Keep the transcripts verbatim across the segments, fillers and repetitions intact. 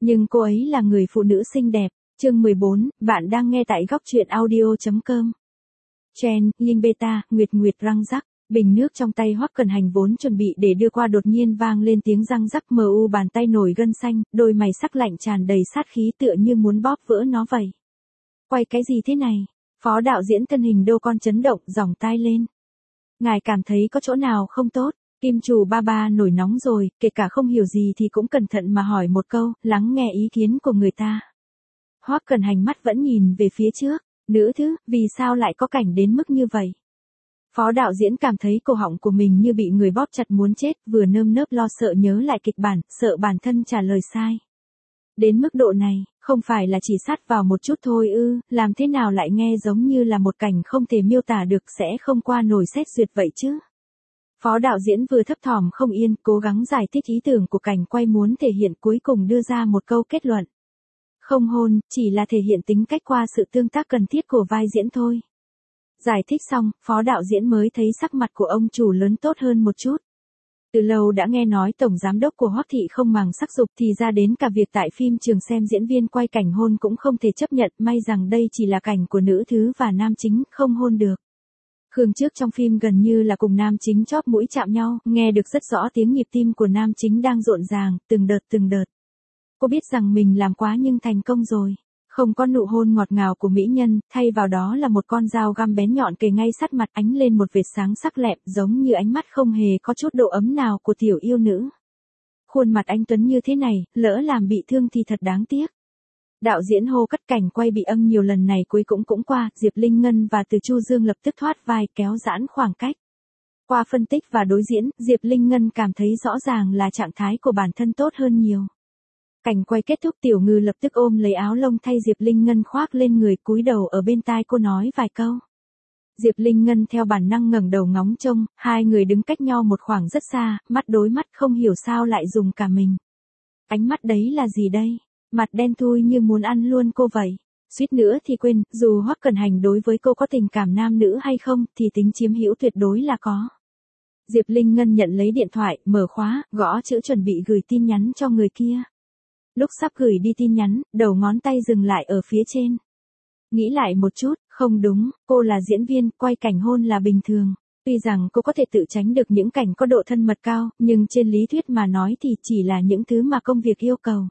Nhưng cô ấy là người phụ nữ xinh đẹp. Chương mười bốn, bạn đang nghe tại góc truyện audio.com. Chen, Linh Beta, Nguyệt Nguyệt răng rắc, bình nước trong tay Hoắc Cẩn Hành vốn chuẩn bị để đưa qua đột nhiên vang lên tiếng răng rắc, mờ u bàn tay nổi gân xanh, đôi mày sắc lạnh tràn đầy sát khí tựa như muốn bóp vỡ nó vậy. Quay cái gì thế này? Phó đạo diễn thân hình đô con chấn động, giỏng tai lên. Ngài cảm thấy có chỗ nào không tốt? Kim chủ ba ba nổi nóng rồi, kể cả không hiểu gì thì cũng cẩn thận mà hỏi một câu, lắng nghe ý kiến của người ta. Hoắc Cẩn Hành mắt vẫn nhìn về phía trước, nữ thứ, vì sao lại có cảnh đến mức như vậy? Phó đạo diễn cảm thấy cổ họng của mình như bị người bóp chặt muốn chết, vừa nơm nớp lo sợ nhớ lại kịch bản, sợ bản thân trả lời sai. Đến mức độ này, không phải là chỉ sát vào một chút thôi ư, làm thế nào lại nghe giống như là một cảnh không thể miêu tả được, sẽ không qua nổi xét duyệt vậy chứ? Phó đạo diễn vừa thấp thỏm không yên, cố gắng giải thích ý tưởng của cảnh quay muốn thể hiện, cuối cùng đưa ra một câu kết luận. Không hôn, chỉ là thể hiện tính cách qua sự tương tác cần thiết của vai diễn thôi. Giải thích xong, phó đạo diễn mới thấy sắc mặt của ông chủ lớn tốt hơn một chút. Từ lâu đã nghe nói tổng giám đốc của Hoắc thị không màng sắc dục, thì ra đến cả việc tại phim trường xem diễn viên quay cảnh hôn cũng không thể chấp nhận, may rằng đây chỉ là cảnh của nữ thứ và nam chính, không hôn được. Khương trước trong phim gần như là cùng nam chính chóp mũi chạm nhau, nghe được rất rõ tiếng nhịp tim của nam chính đang rộn ràng, từng đợt từng đợt. Cô biết rằng mình làm quá nhưng thành công rồi. Không có nụ hôn ngọt ngào của mỹ nhân, thay vào đó là một con dao găm bén nhọn kề ngay sát mặt, ánh lên một vệt sáng sắc lẹm, giống như ánh mắt không hề có chút độ ấm nào của tiểu yêu nữ. Khuôn mặt anh tuấn như thế này, lỡ làm bị thương thì thật đáng tiếc. Đạo diễn hô cắt, cảnh quay bị âm nhiều lần này cuối cũng cũng qua, Diệp Linh Ngân và Từ Chu Dương lập tức thoát vai, kéo giãn khoảng cách. Qua phân tích và đối diễn, Diệp Linh Ngân cảm thấy rõ ràng là trạng thái của bản thân tốt hơn nhiều. Cảnh quay kết thúc, Tiểu Ngư lập tức ôm lấy áo lông thay Diệp Linh Ngân khoác lên người, cúi đầu ở bên tai cô nói vài câu. Diệp Linh Ngân theo bản năng ngẩng đầu ngóng trông, hai người đứng cách nhau một khoảng rất xa, mắt đối mắt, không hiểu sao lại dùng cả mình. Ánh mắt đấy là gì đây? Mặt đen thui như muốn ăn luôn cô vậy. Suýt nữa thì quên, dù Hoắc Cẩn Hành đối với cô có tình cảm nam nữ hay không, thì tính chiếm hữu tuyệt đối là có. Diệp Linh Ngân nhận lấy điện thoại, mở khóa, gõ chữ chuẩn bị gửi tin nhắn cho người kia. Lúc sắp gửi đi tin nhắn, đầu ngón tay dừng lại ở phía trên. Nghĩ lại một chút, không đúng, cô là diễn viên, quay cảnh hôn là bình thường. Tuy rằng cô có thể tự tránh được những cảnh có độ thân mật cao, nhưng trên lý thuyết mà nói thì chỉ là những thứ mà công việc yêu cầu.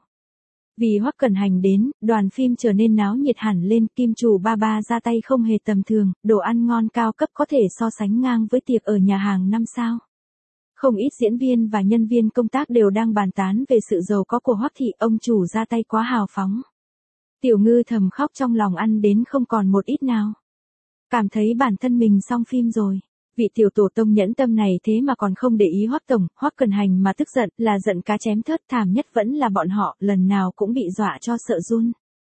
Vì Hoắc Cẩn Hành đến, đoàn phim trở nên náo nhiệt hẳn lên, kim chủ ba ba ra tay không hề tầm thường, đồ ăn ngon cao cấp có thể so sánh ngang với tiệc ở nhà hàng năm sao. Không ít diễn viên và nhân viên công tác đều đang bàn tán về sự giàu có của Hoắc thị, ông chủ ra tay quá hào phóng. Tiểu Ngư thầm khóc trong lòng, ăn đến không còn một ít nào. Cảm thấy bản thân mình xong phim rồi. Vị tiểu tổ tông nhẫn tâm này thế mà còn không để ý Hoắc tổng, Hoắc Cẩn Hành mà tức giận, là giận cá chém thớt, thảm nhất vẫn là bọn họ, lần nào cũng bị dọa cho sợ run.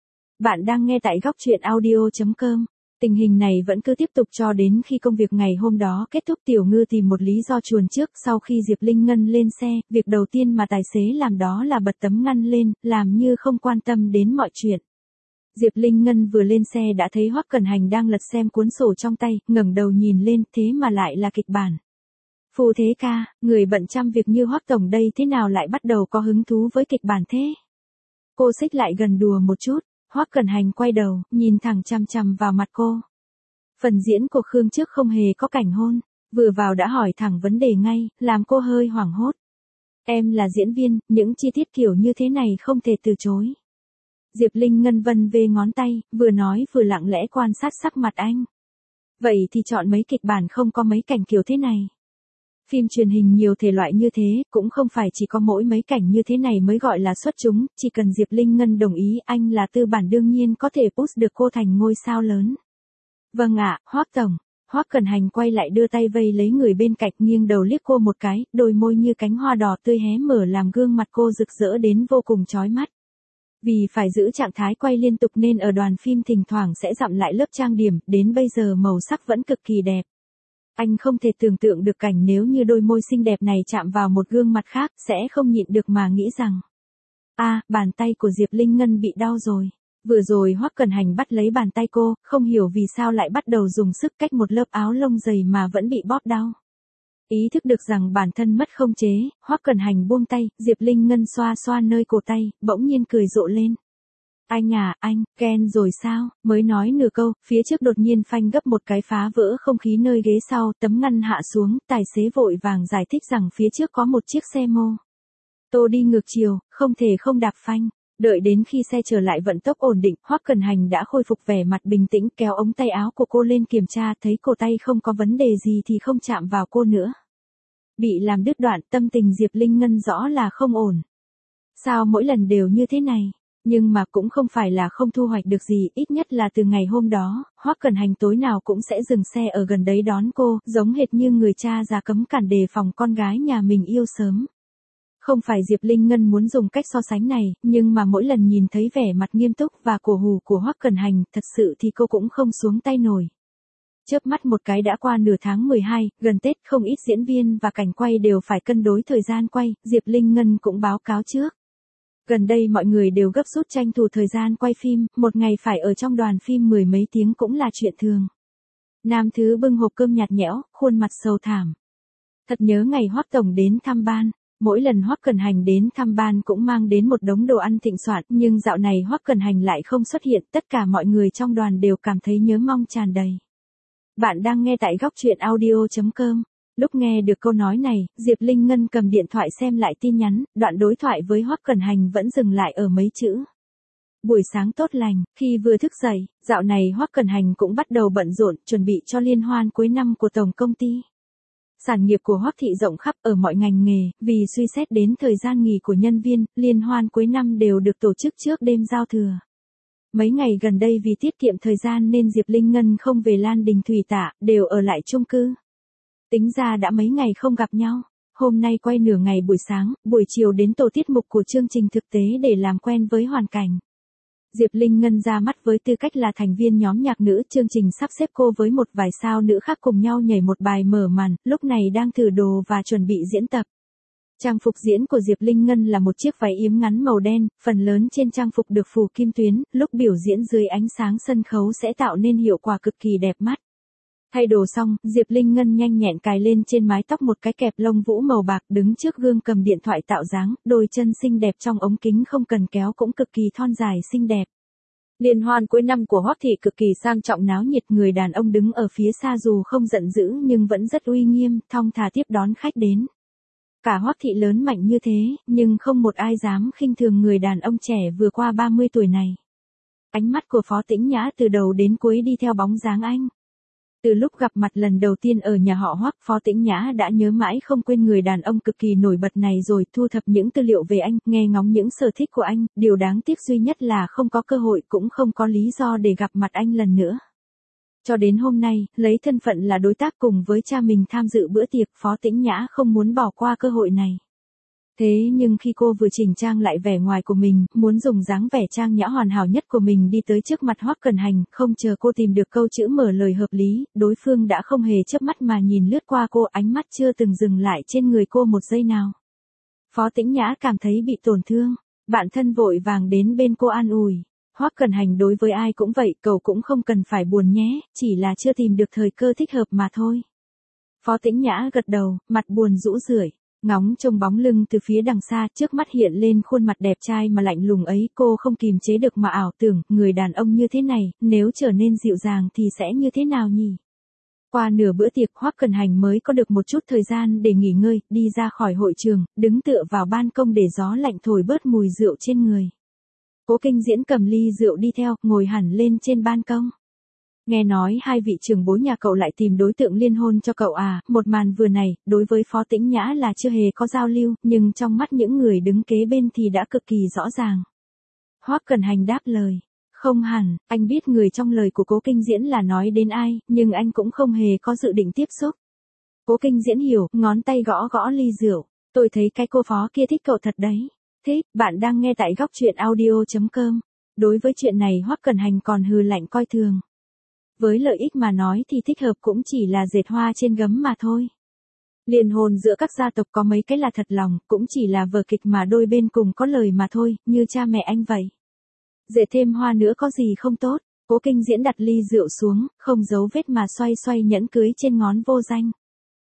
Bạn đang nghe tại góc truyện audio.com. Tình hình này vẫn cứ tiếp tục cho đến khi công việc ngày hôm đó kết thúc. Tiểu Ngư tìm một lý do chuồn trước, sau khi Diệp Linh Ngân lên xe, việc đầu tiên mà tài xế làm đó là bật tấm ngăn lên, làm như không quan tâm đến mọi chuyện. Diệp Linh Ngân vừa lên xe đã thấy Hoắc Cẩn Hành đang lật xem cuốn sổ trong tay, ngẩng đầu nhìn lên, thế mà lại là kịch bản. Phù thế ca, người bận trăm việc như Hoắc tổng đây thế nào lại bắt đầu có hứng thú với kịch bản thế? Cô xích lại gần đùa một chút. Hoắc Cẩn Hành quay đầu, nhìn thẳng chằm chằm vào mặt cô. Phần diễn của Khương trước không hề có cảnh hôn, vừa vào đã hỏi thẳng vấn đề ngay, làm cô hơi hoảng hốt. Em là diễn viên, những chi tiết kiểu như thế này không thể từ chối. Diệp Linh Ngân vân vê ngón tay, vừa nói vừa lặng lẽ quan sát sắc mặt anh. Vậy thì chọn mấy kịch bản không có mấy cảnh kiểu thế này. Phim truyền hình nhiều thể loại như thế, cũng không phải chỉ có mỗi mấy cảnh như thế này mới gọi là xuất chúng, chỉ cần Diệp Linh Ngân đồng ý, anh là tư bản đương nhiên có thể push được cô thành ngôi sao lớn. Vâng ạ, Hoắc tổng. Hoắc Cẩn Hành quay lại đưa tay vây lấy người bên cạnh, nghiêng đầu liếc cô một cái, đôi môi như cánh hoa đỏ tươi hé mở làm gương mặt cô rực rỡ đến vô cùng chói mắt. Vì phải giữ trạng thái quay liên tục nên ở đoàn phim thỉnh thoảng sẽ dặm lại lớp trang điểm, đến bây giờ màu sắc vẫn cực kỳ đẹp. Anh không thể tưởng tượng được cảnh nếu như đôi môi xinh đẹp này chạm vào một gương mặt khác, sẽ không nhịn được mà nghĩ rằng. A, à, bàn tay của Diệp Linh Ngân bị đau rồi. Vừa rồi Hoắc Cẩn Hành bắt lấy bàn tay cô, không hiểu vì sao lại bắt đầu dùng sức cách một lớp áo lông dày mà vẫn bị bóp đau. Ý thức được rằng bản thân mất không chế, Hoắc Cẩn Hành buông tay, Diệp Linh Ngân xoa xoa nơi cổ tay, bỗng nhiên cười rộ lên. Anh à, anh, ghen rồi sao? Mới nói nửa câu, phía trước đột nhiên phanh gấp một cái phá vỡ không khí nơi ghế sau, tấm ngăn hạ xuống, tài xế vội vàng giải thích rằng phía trước có một chiếc xe mô tô đi ngược chiều, không thể không đạp phanh. Đợi đến khi xe trở lại vận tốc ổn định, Hoắc Cẩn Hành đã khôi phục vẻ mặt bình tĩnh, kéo ống tay áo của cô lên kiểm tra, thấy cổ tay không có vấn đề gì thì không chạm vào cô nữa. Bị làm đứt đoạn, tâm tình Diệp Linh Ngân rõ là không ổn. Sao mỗi lần đều như thế này? Nhưng mà cũng không phải là không thu hoạch được gì, ít nhất là từ ngày hôm đó, Hoắc Cẩn Hành tối nào cũng sẽ dừng xe ở gần đấy đón cô, giống hệt như người cha già cấm cản đề phòng con gái nhà mình yêu sớm. Không phải Diệp Linh Ngân muốn dùng cách so sánh này, nhưng mà mỗi lần nhìn thấy vẻ mặt nghiêm túc và cổ hủ của Hoắc Cẩn Hành, thật sự thì cô cũng không xuống tay nổi. Chớp mắt một cái đã qua nửa tháng mười hai, gần Tết không ít diễn viên và cảnh quay đều phải cân đối thời gian quay, Diệp Linh Ngân cũng báo cáo trước. Gần đây mọi người đều gấp rút tranh thủ thời gian quay phim, một ngày phải ở trong đoàn phim mười mấy tiếng cũng là chuyện thường. Nam Thứ bưng hộp cơm nhạt nhẽo, khuôn mặt sầu thảm. Thật nhớ ngày Hoắc tổng đến thăm ban. Mỗi lần Hoắc Cẩn Hành đến thăm ban cũng mang đến một đống đồ ăn thịnh soạn, nhưng dạo này Hoắc Cẩn Hành lại không xuất hiện, tất cả mọi người trong đoàn đều cảm thấy nhớ mong tràn đầy. Bạn đang nghe tại góc truyện audio chấm com. Lúc nghe được câu nói này, Diệp Linh Ngân cầm điện thoại xem lại tin nhắn, đoạn đối thoại với Hoắc Cẩn Hành vẫn dừng lại ở mấy chữ. Buổi sáng tốt lành, khi vừa thức dậy, dạo này Hoắc Cẩn Hành cũng bắt đầu bận rộn, chuẩn bị cho liên hoan cuối năm của tổng công ty. Sản nghiệp của Hoắc thị rộng khắp ở mọi ngành nghề, vì suy xét đến thời gian nghỉ của nhân viên, liên hoan cuối năm đều được tổ chức trước đêm giao thừa. Mấy ngày gần đây vì tiết kiệm thời gian nên Diệp Linh Ngân không về Lan Đình Thủy Tạ, đều ở lại chung cư. Tính ra đã mấy ngày không gặp nhau, hôm nay quay nửa ngày buổi sáng, buổi chiều đến tổ tiết mục của chương trình thực tế để làm quen với hoàn cảnh. Diệp Linh Ngân ra mắt với tư cách là thành viên nhóm nhạc nữ, chương trình sắp xếp cô với một vài sao nữ khác cùng nhau nhảy một bài mở màn, lúc này đang thử đồ và chuẩn bị diễn tập. Trang phục diễn của Diệp Linh Ngân là một chiếc váy yếm ngắn màu đen, phần lớn trên trang phục được phủ kim tuyến, lúc biểu diễn dưới ánh sáng sân khấu sẽ tạo nên hiệu quả cực kỳ đẹp mắt. Thay đồ xong, Diệp Linh Ngân nhanh nhẹn cài lên trên mái tóc một cái kẹp lông vũ màu bạc, đứng trước gương cầm điện thoại tạo dáng, đôi chân xinh đẹp trong ống kính không cần kéo cũng cực kỳ thon dài xinh đẹp. Liên hoan cuối năm của Hoắc thị cực kỳ sang trọng náo nhiệt, người đàn ông đứng ở phía xa dù không giận dữ nhưng vẫn rất uy nghiêm, thong thả tiếp đón khách đến. Cả Hoắc thị lớn mạnh như thế, nhưng không một ai dám khinh thường người đàn ông trẻ vừa qua ba mươi tuổi này. Ánh mắt của Phó Tĩnh Nhã từ đầu đến cuối đi theo bóng dáng anh. Từ lúc gặp mặt lần đầu tiên ở nhà họ Hoắc, Phó Tĩnh Nhã đã nhớ mãi không quên người đàn ông cực kỳ nổi bật này rồi, thu thập những tư liệu về anh, nghe ngóng những sở thích của anh, điều đáng tiếc duy nhất là không có cơ hội cũng không có lý do để gặp mặt anh lần nữa. Cho đến hôm nay, lấy thân phận là đối tác cùng với cha mình tham dự bữa tiệc, Phó Tĩnh Nhã không muốn bỏ qua cơ hội này. Thế nhưng khi cô vừa chỉnh trang lại vẻ ngoài của mình, muốn dùng dáng vẻ trang nhã hoàn hảo nhất của mình đi tới trước mặt Hoắc Cẩn Hành, không chờ cô tìm được câu chữ mở lời hợp lý, đối phương đã không hề chớp mắt mà nhìn lướt qua cô, ánh mắt chưa từng dừng lại trên người cô một giây nào. Phó Tĩnh Nhã cảm thấy bị tổn thương, bạn thân vội vàng đến bên cô an ủi. Hoắc Cẩn Hành đối với ai cũng vậy, cậu cũng không cần phải buồn nhé, chỉ là chưa tìm được thời cơ thích hợp mà thôi. Phó Tĩnh Nhã gật đầu, mặt buồn rũ rượi. Ngóng trông bóng lưng từ phía đằng xa, trước mắt hiện lên khuôn mặt đẹp trai mà lạnh lùng ấy, cô không kìm chế được mà ảo tưởng, người đàn ông như thế này, nếu trở nên dịu dàng thì sẽ như thế nào nhỉ? Qua nửa bữa tiệc, Hoắc Cẩn Hành mới có được một chút thời gian để nghỉ ngơi, đi ra khỏi hội trường, đứng tựa vào ban công để gió lạnh thổi bớt mùi rượu trên người. Cố Kinh Diễn cầm ly rượu đi theo, ngồi hẳn lên trên ban công. Nghe nói hai vị trưởng bối nhà cậu lại tìm đối tượng liên hôn cho cậu à, một màn vừa này, đối với Phó Tĩnh Nhã là chưa hề có giao lưu, nhưng trong mắt những người đứng kế bên thì đã cực kỳ rõ ràng. Hoắc Cẩn Hành đáp lời, không hẳn, anh biết người trong lời của Cố Kinh Diễn là nói đến ai, nhưng anh cũng không hề có dự định tiếp xúc. Cố Kinh Diễn hiểu, ngón tay gõ gõ ly rượu, tôi thấy cái cô Phó kia thích cậu thật đấy. Thích, bạn đang nghe tại góc truyện audio chấm com. Đối với chuyện này Hoắc Cẩn Hành còn hừ lạnh coi thường. Với lợi ích mà nói thì thích hợp cũng chỉ là dệt hoa trên gấm mà thôi. Liên hôn giữa các gia tộc có mấy cái là thật lòng, cũng chỉ là vở kịch mà đôi bên cùng có lời mà thôi, như cha mẹ anh vậy. Dệt thêm hoa nữa có gì không tốt. Cố Kinh Diễn đặt ly rượu xuống, không giấu vết mà xoay xoay nhẫn cưới trên ngón vô danh.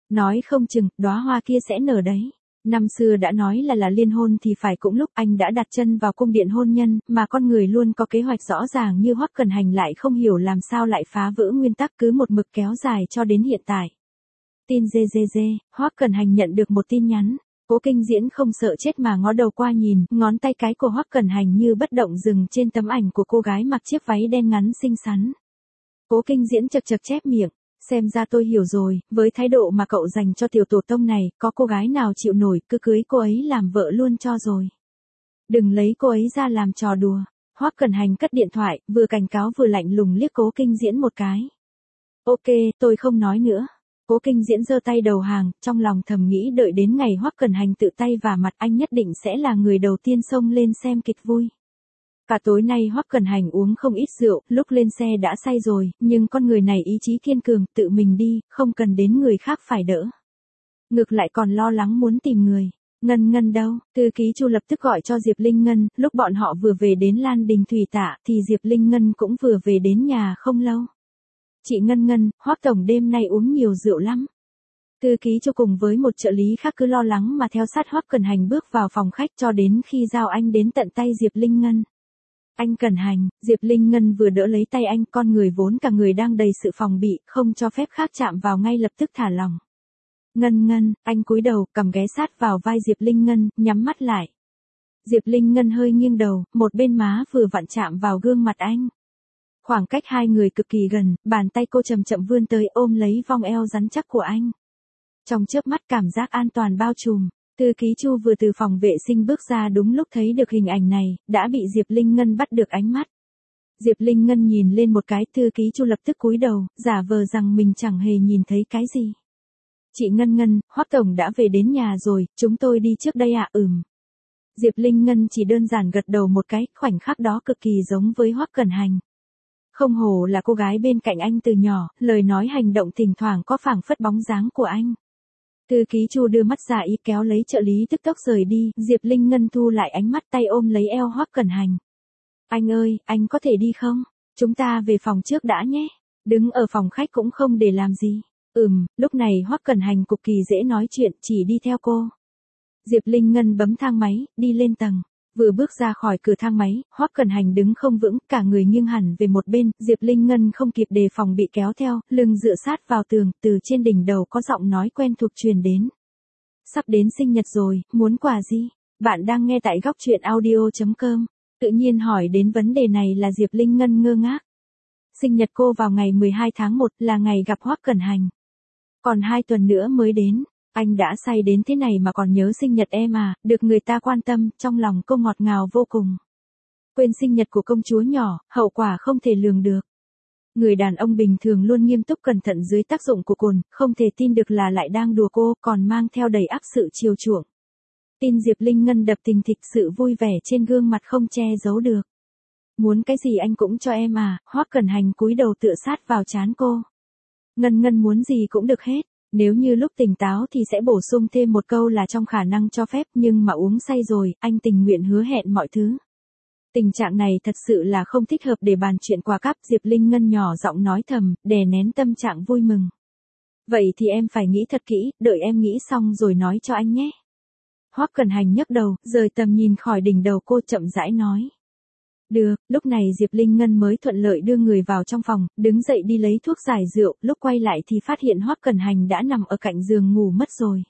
Nói không chừng, đóa hoa kia sẽ nở đấy. Năm xưa đã nói là là liên hôn thì phải cũng lúc anh đã đặt chân vào cung điện hôn nhân, mà con người luôn có kế hoạch rõ ràng như Hoắc Cẩn Hành lại không hiểu làm sao lại phá vỡ nguyên tắc cứ một mực kéo dài cho đến hiện tại. Tin dê dê dê, Hoắc Cẩn Hành nhận được một tin nhắn. Cố Kinh Diễn không sợ chết mà ngó đầu qua nhìn, ngón tay cái của Hoắc Cẩn Hành như bất động dừng trên tấm ảnh của cô gái mặc chiếc váy đen ngắn xinh xắn. Cố Kinh Diễn chật chật chép miệng, xem ra tôi hiểu rồi, với thái độ mà cậu dành cho tiểu tổ tông này, có cô gái nào chịu nổi, cứ cưới cô ấy làm vợ luôn cho rồi. Đừng lấy cô ấy ra làm trò đùa. Hoắc Cẩn Hành cất điện thoại, vừa cảnh cáo vừa lạnh lùng liếc Cố Kinh Diễn một cái. Ok, tôi không nói nữa. Cố Kinh Diễn giơ tay đầu hàng, trong lòng thầm nghĩ đợi đến ngày Hoắc Cẩn Hành tự tay vả mặt anh nhất định sẽ là người đầu tiên xông lên xem kịch vui. Cả tối nay Hoắc Cẩn Hành uống không ít rượu, lúc lên xe đã say rồi, nhưng con người này ý chí kiên cường, tự mình đi, không cần đến người khác phải đỡ. Ngược lại còn lo lắng muốn tìm người. Ngân Ngân đâu? Thư ký Chu lập tức gọi cho Diệp Linh Ngân, lúc bọn họ vừa về đến Lan Đình Thủy Tạ thì Diệp Linh Ngân cũng vừa về đến nhà không lâu. Chị Ngân Ngân, Hoắc tổng đêm nay uống nhiều rượu lắm. Thư ký Chu cùng với một trợ lý khác cứ lo lắng mà theo sát Hoắc Cẩn Hành bước vào phòng khách cho đến khi giao anh đến tận tay Diệp Linh Ngân. Anh Cẩn Hành, Diệp Linh Ngân vừa đỡ lấy tay anh, con người vốn cả người đang đầy sự phòng bị, không cho phép khác chạm vào ngay lập tức thả lỏng. Ngân Ngân, anh cúi đầu, cầm ghé sát vào vai Diệp Linh Ngân, nhắm mắt lại. Diệp Linh Ngân hơi nghiêng đầu, một bên má vừa vặn chạm vào gương mặt anh. Khoảng cách hai người cực kỳ gần, bàn tay cô chậm chậm vươn tới ôm lấy vòng eo rắn chắc của anh. Trong chớp mắt cảm giác an toàn bao trùm. Thư ký Chu vừa từ phòng vệ sinh bước ra đúng lúc thấy được hình ảnh này, đã bị Diệp Linh Ngân bắt được ánh mắt. Diệp Linh Ngân nhìn lên một cái, thư ký Chu lập tức cúi đầu, giả vờ rằng mình chẳng hề nhìn thấy cái gì. Chị Ngân Ngân, Hoắc tổng đã về đến nhà rồi, chúng tôi đi trước đây ạ. Ừm. Diệp Linh Ngân chỉ đơn giản gật đầu một cái, khoảnh khắc đó cực kỳ giống với Hoắc Cẩn Hành. Không hổ là cô gái bên cạnh anh từ nhỏ, lời nói hành động thỉnh thoảng có phảng phất bóng dáng của anh. Thư ký Chu đưa mắt ra ý kéo lấy trợ lý tức tốc rời đi, Diệp Linh Ngân thu lại ánh mắt tay ôm lấy eo Hoắc Cẩn Hành. Anh ơi, anh có thể đi không? Chúng ta về phòng trước đã nhé. Đứng ở phòng khách cũng không để làm gì. Ừm, lúc này Hoắc Cẩn Hành cực kỳ dễ nói chuyện, chỉ đi theo cô. Diệp Linh Ngân bấm thang máy, đi lên tầng. Vừa bước ra khỏi cửa thang máy, Hoắc Cẩn Hành đứng không vững, cả người nghiêng hẳn về một bên, Diệp Linh Ngân không kịp đề phòng bị kéo theo, lưng dựa sát vào tường, từ trên đỉnh đầu có giọng nói quen thuộc truyền đến. Sắp đến sinh nhật rồi, muốn quà gì? Bạn đang nghe tại góc truyện audio chấm com. Tự nhiên hỏi đến vấn đề này là Diệp Linh Ngân ngơ ngác. Sinh nhật cô vào ngày mười hai tháng một là ngày gặp Hoắc Cẩn Hành. Còn hai tuần nữa mới đến. Anh đã say đến thế này mà còn nhớ sinh nhật em à, được người ta quan tâm, trong lòng cô ngọt ngào vô cùng. Quên sinh nhật của công chúa nhỏ, hậu quả không thể lường được. Người đàn ông bình thường luôn nghiêm túc cẩn thận dưới tác dụng của cồn, không thể tin được là lại đang đùa cô, còn mang theo đầy ắp sự chiều chuộng. Tin Diệp Linh Ngân đập thình thịch, sự vui vẻ trên gương mặt không che giấu được. Muốn cái gì anh cũng cho em à, Hoắc Cẩn Hành cúi đầu tựa sát vào trán cô. Ngân Ngân muốn gì cũng được hết. Nếu như lúc tỉnh táo thì sẽ bổ sung thêm một câu là trong khả năng cho phép, nhưng mà uống say rồi, anh tình nguyện hứa hẹn mọi thứ. Tình trạng này thật sự là không thích hợp để bàn chuyện quà cáp, Diệp Linh Ngân nhỏ giọng nói thầm, đè nén tâm trạng vui mừng. Vậy thì em phải nghĩ thật kỹ, đợi em nghĩ xong rồi nói cho anh nhé. Hoắc Cẩn Hành nhấc đầu, rời tầm nhìn khỏi đỉnh đầu cô, chậm rãi nói. Được, lúc này Diệp Linh Ngân mới thuận lợi đưa người vào trong phòng, đứng dậy đi lấy thuốc giải rượu, lúc quay lại thì phát hiện Hoắc Cẩn Hành đã nằm ở cạnh giường ngủ mất rồi.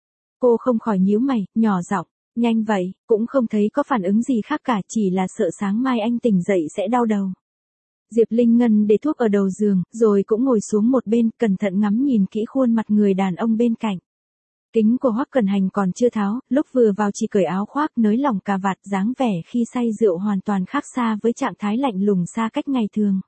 Cô không khỏi nhíu mày, nhỏ giọng, nhanh vậy, cũng không thấy có phản ứng gì khác cả, chỉ là sợ sáng mai anh tỉnh dậy sẽ đau đầu. Diệp Linh Ngân để thuốc ở đầu giường, rồi cũng ngồi xuống một bên, cẩn thận ngắm nhìn kỹ khuôn mặt người đàn ông bên cạnh. Kính của Hoắc Cẩn Hành còn chưa tháo, lúc vừa vào chỉ cởi áo khoác nới lỏng cà vạt, dáng vẻ khi say rượu hoàn toàn khác xa với trạng thái lạnh lùng xa cách ngày thường.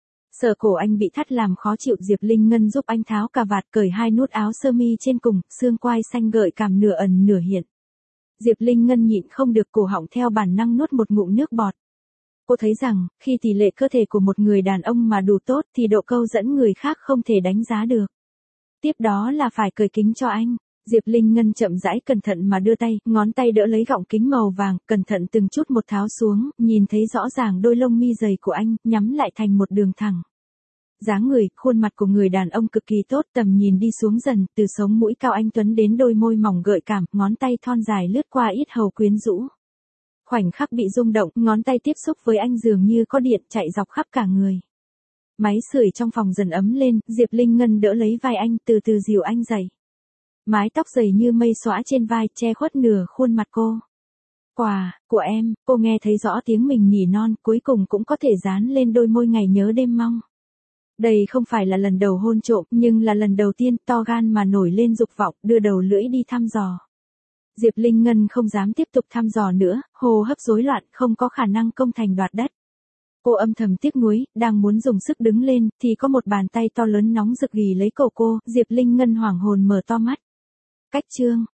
Sợ cổ anh bị thắt làm khó chịu, Diệp Linh Ngân giúp anh tháo cà vạt, cởi hai nút áo sơ mi trên cùng, xương quai xanh gợi cảm nửa ẩn nửa hiện. Diệp Linh Ngân nhịn không được, cổ họng theo bản năng nuốt một ngụm nước bọt. Cô thấy rằng, khi tỷ lệ cơ thể của một người đàn ông mà đủ tốt thì độ câu dẫn người khác không thể đánh giá được. Tiếp đó là phải cởi kính cho anh. Diệp Linh Ngân chậm rãi cẩn thận mà đưa tay, ngón tay đỡ lấy gọng kính màu vàng, cẩn thận từng chút một tháo xuống, nhìn thấy rõ ràng đôi lông mi dày của anh, nhắm lại thành một đường thẳng. Dáng người, khuôn mặt của người đàn ông cực kỳ tốt, tầm nhìn đi xuống dần, từ sống mũi cao anh tuấn đến đôi môi mỏng gợi cảm, ngón tay thon dài lướt qua yết hầu quyến rũ. Khoảnh khắc bị rung động, ngón tay tiếp xúc với anh dường như có điện chạy dọc khắp cả người. Máy sưởi trong phòng dần ấm lên, Diệp Linh Ngân đỡ lấy vai anh, từ từ dìu anh dậy. Mái tóc dày như mây xõa trên vai, che khuất nửa khuôn mặt cô. Quà, của em, cô nghe thấy rõ tiếng mình nỉ non, cuối cùng cũng có thể dán lên đôi môi ngày nhớ đêm mong. Đây không phải là lần đầu hôn trộm, nhưng là lần đầu tiên, to gan mà nổi lên dục vọng, đưa đầu lưỡi đi thăm dò. Diệp Linh Ngân không dám tiếp tục thăm dò nữa, hô hấp rối loạn, không có khả năng công thành đoạt đất. Cô âm thầm tiếc nuối, đang muốn dùng sức đứng lên, thì có một bàn tay to lớn nóng rực ghì lấy cổ cô, Diệp Linh Ngân hoảng hồn mở to mắt. Cách chương,